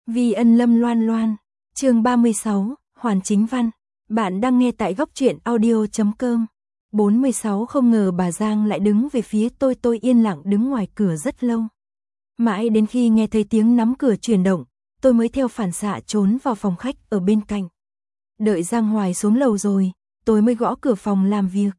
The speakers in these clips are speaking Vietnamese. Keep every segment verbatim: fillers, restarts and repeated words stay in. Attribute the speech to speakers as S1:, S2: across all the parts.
S1: Vi ân lâm loan loan, chương ba mươi sáu, Hoàn Chính Văn. Bạn đang nghe tại góc truyện audio chấm com. bốn mươi sáu Không ngờ bà Giang lại đứng về phía tôi tôi yên lặng đứng ngoài cửa rất lâu. Mãi đến khi nghe thấy tiếng nắm cửa chuyển động, tôi mới theo phản xạ trốn vào phòng khách ở bên cạnh. Đợi Giang Hoài xuống lầu rồi, tôi mới gõ cửa phòng làm việc.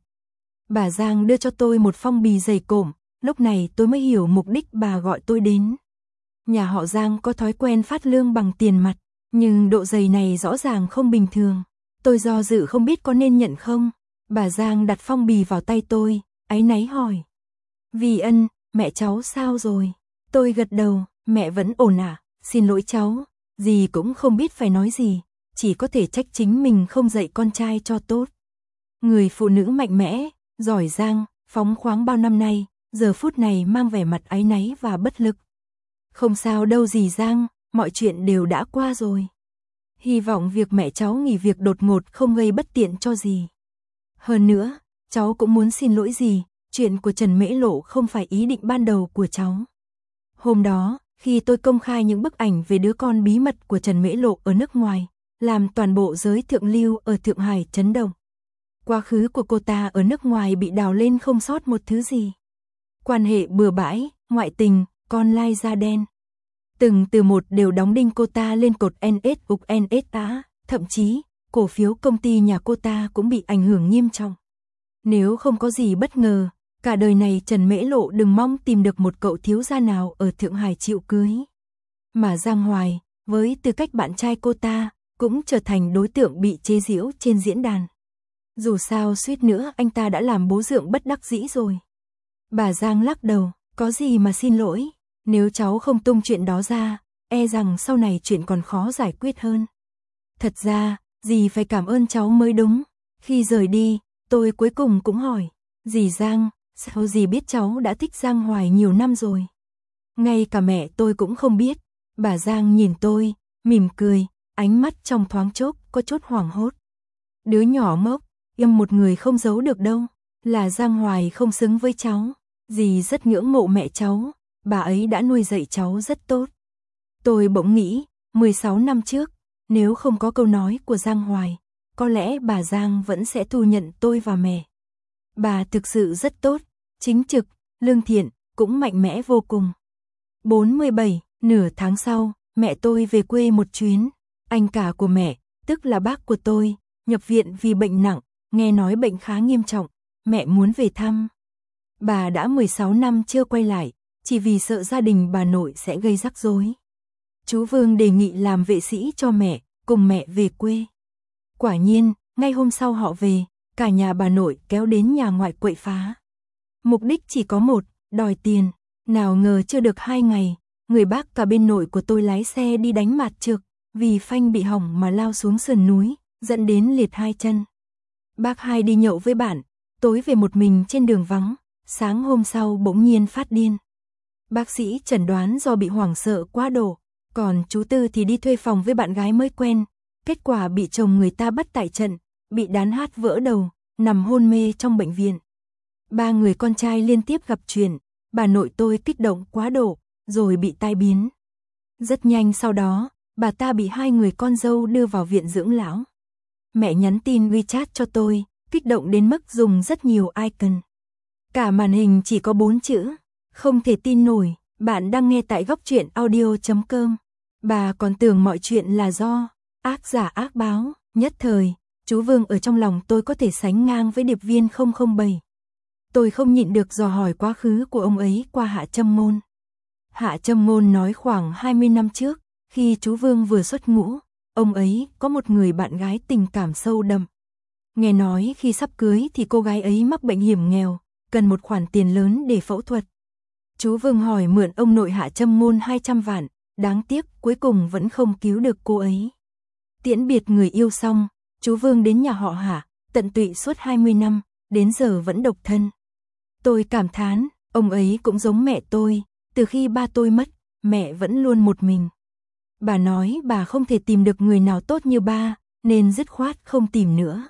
S1: Bà Giang đưa cho tôi một phong bì dày cộm, lúc này tôi mới hiểu mục đích bà gọi tôi đến. Nhà họ Giang có thói quen phát lương bằng tiền mặt, nhưng độ dày này rõ ràng không bình thường. Tôi do dự không biết có nên nhận không. Bà Giang đặt phong bì vào tay tôi, áy náy hỏi. Vi Ân, mẹ cháu sao rồi? Tôi gật đầu, mẹ vẫn ổn à, xin lỗi cháu. Dì cũng không biết phải nói gì, chỉ có thể trách chính mình không dạy con trai cho tốt. Người phụ nữ mạnh mẽ, giỏi giang, phóng khoáng bao năm nay, giờ phút này mang vẻ mặt áy náy và bất lực. Không sao đâu dì Giang, mọi chuyện đều đã qua rồi. Hy vọng việc mẹ cháu nghỉ việc đột ngột không gây bất tiện cho dì. Hơn nữa, cháu cũng muốn xin lỗi dì, chuyện của Trần Mễ Lộ không phải ý định ban đầu của cháu. Hôm đó, khi tôi công khai những bức ảnh về đứa con bí mật của Trần Mễ Lộ ở nước ngoài, làm toàn bộ giới thượng lưu ở Thượng Hải chấn động. Quá khứ của cô ta ở nước ngoài bị đào lên không sót một thứ gì. Quan hệ bừa bãi, ngoại tình, con lai da đen. Từng từ một đều đóng đinh cô ta lên cột en ét ục en ét tá, thậm chí, cổ phiếu công ty nhà cô ta cũng bị ảnh hưởng nghiêm trọng. Nếu không có gì bất ngờ, cả đời này Trần Mễ Lộ đừng mong tìm được một cậu thiếu gia nào ở Thượng Hải chịu cưới. Mà Giang Hoài, với tư cách bạn trai cô ta, cũng trở thành đối tượng bị chế giễu trên diễn đàn. Dù sao suýt nữa anh ta đã làm bố dượng bất đắc dĩ rồi. Bà Giang lắc đầu, có gì mà xin lỗi, nếu cháu không tung chuyện đó ra, e rằng sau này chuyện còn khó giải quyết hơn. Thật ra, dì phải cảm ơn cháu mới đúng. Khi rời đi, tôi cuối cùng cũng hỏi, dì Giang, sao dì biết cháu đã thích Giang Hoài nhiều năm rồi? Ngay cả mẹ tôi cũng không biết. Bà Giang nhìn tôi, mỉm cười, ánh mắt trong thoáng chốc có chút hoảng hốt. Đứa nhỏ ngốc, im một người không giấu được đâu, là Giang Hoài không xứng với cháu. Dì rất ngưỡng mộ mẹ cháu, bà ấy đã nuôi dạy cháu rất tốt. Tôi bỗng nghĩ, mười sáu năm trước, nếu không có câu nói của Giang Hoài, có lẽ bà Giang vẫn sẽ thu nhận tôi và mẹ. Bà thực sự rất tốt, chính trực, lương thiện, cũng mạnh mẽ vô cùng. bốn mươi bảy, nửa tháng sau, mẹ tôi về quê một chuyến. Anh cả của mẹ, tức là bác của tôi, nhập viện vì bệnh nặng, nghe nói bệnh khá nghiêm trọng, mẹ muốn về thăm. Bà đã mười sáu năm chưa quay lại, chỉ vì sợ gia đình bà nội sẽ gây rắc rối. Chú Vương đề nghị làm vệ sĩ cho mẹ, cùng mẹ về quê. Quả nhiên, ngay hôm sau họ về, cả nhà bà nội kéo đến nhà ngoại quậy phá. Mục đích chỉ có một, đòi tiền. Nào ngờ chưa được hai ngày, người bác cả bên nội của tôi lái xe đi đánh mạt trược, vì phanh bị hỏng mà lao xuống sườn núi, dẫn đến liệt hai chân. Bác hai đi nhậu với bạn, tối về một mình trên đường vắng, sáng hôm sau bỗng nhiên phát điên. Bác sĩ chẩn đoán do bị hoảng sợ quá độ, còn chú Tư thì đi thuê phòng với bạn gái mới quen, kết quả bị chồng người ta bắt tại trận, bị đán hát vỡ đầu, nằm hôn mê trong bệnh viện. Ba người con trai liên tiếp gặp chuyện, bà nội tôi kích động quá độ, rồi bị tai biến. Rất nhanh sau đó, bà ta bị hai người con dâu đưa vào viện dưỡng lão. Mẹ nhắn tin WeChat cho tôi, kích động đến mức dùng rất nhiều icon. Cả màn hình chỉ có bốn chữ, không thể tin nổi, bạn đang nghe tại góc truyện audio chấm com. Bà còn tưởng mọi chuyện là do ác giả ác báo, nhất thời, chú Vương ở trong lòng tôi có thể sánh ngang với điệp viên không không bảy. Tôi không nhịn được dò hỏi quá khứ của ông ấy qua Hạ Trâm Ngôn. Hạ Trâm Ngôn nói khoảng hai mươi năm trước, khi chú Vương vừa xuất ngũ, ông ấy có một người bạn gái tình cảm sâu đậm. Nghe nói khi sắp cưới thì cô gái ấy mắc bệnh hiểm nghèo, cần một khoản tiền lớn để phẫu thuật. Chú Vương hỏi mượn ông nội Hạ Trâm Ngôn hai trăm vạn, đáng tiếc cuối cùng vẫn không cứu được cô ấy. Tiễn biệt người yêu xong, chú Vương đến nhà họ Hạ, tận tụy suốt hai mươi năm, đến giờ vẫn độc thân. Tôi cảm thán, ông ấy cũng giống mẹ tôi, từ khi ba tôi mất, mẹ vẫn luôn một mình. Bà nói bà không thể tìm được người nào tốt như ba, nên dứt khoát không tìm nữa.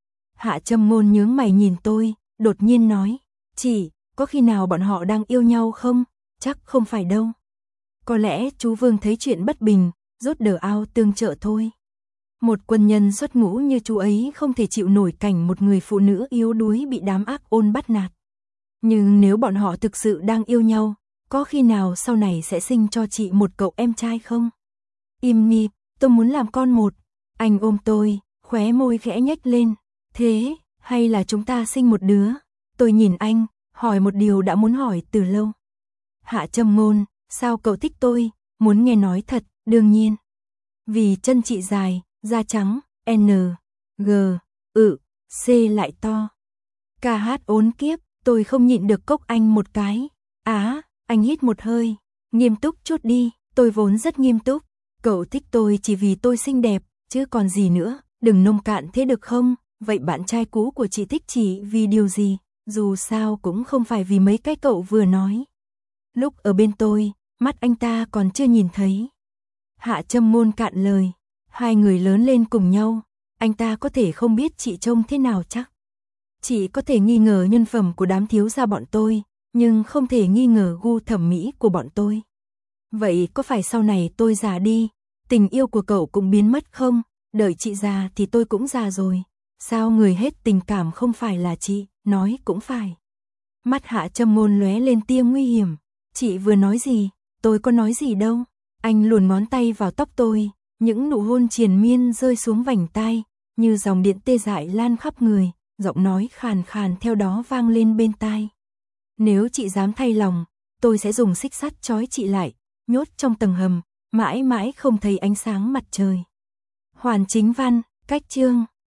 S1: Hạ Trâm Ngôn nhướng mày nhìn tôi, đột nhiên nói, chị, có khi nào bọn họ đang yêu nhau không? Chắc không phải đâu. Có lẽ chú Vương thấy chuyện bất bình, rút đờ ao tương trợ thôi. Một quân nhân xuất ngũ như chú ấy không thể chịu nổi cảnh một người phụ nữ yếu đuối bị đám ác ôn bắt nạt. Nhưng nếu bọn họ thực sự đang yêu nhau, có khi nào sau này sẽ sinh cho chị một cậu em trai không? Im mi, tôi muốn làm con một. Anh ôm tôi, khóe môi khẽ nhếch lên. Thế, hay là chúng ta sinh một đứa? Tôi nhìn anh, hỏi một điều đã muốn hỏi từ lâu. Hạ Trầm Ngôn, sao cậu thích tôi? Muốn nghe nói thật, đương nhiên. Vì chân chị dài, da trắng, N, G, ự, C lại to. Ca hát ốn kiếp, tôi không nhịn được cốc anh một cái. Á, anh hít một hơi, nghiêm túc chút đi, tôi vốn rất nghiêm túc. Cậu thích tôi chỉ vì tôi xinh đẹp, chứ còn gì nữa, đừng nông cạn thế được không? Vậy bạn trai cũ của chị thích chị vì điều gì? Dù sao cũng không phải vì mấy cái cậu vừa nói. Lúc ở bên tôi, mắt anh ta còn chưa nhìn thấy. Hạ Trầm Ngôn cạn lời. Hai người lớn lên cùng nhau, anh ta có thể không biết chị trông thế nào chắc. Chị có thể nghi ngờ nhân phẩm của đám thiếu gia bọn tôi, nhưng không thể nghi ngờ gu thẩm mỹ của bọn tôi. Vậy có phải sau này tôi già đi, tình yêu của cậu cũng biến mất không? Đợi chị già thì tôi cũng già rồi. Sao người hết tình cảm không phải là chị, nói cũng phải. Mắt Hạ Trầm Ngôn lóe lên tia nguy hiểm. Chị vừa nói gì? Tôi có nói gì đâu. Anh luồn ngón tay vào tóc tôi, những nụ hôn triền miên rơi xuống vành tai, như dòng điện tê dại lan khắp người, giọng nói khàn khàn theo đó vang lên bên tai. Nếu chị dám thay lòng, tôi sẽ dùng xích sắt trói chị lại, nhốt trong tầng hầm, mãi mãi không thấy ánh sáng mặt trời. Hoàn Chính Văn, cách chương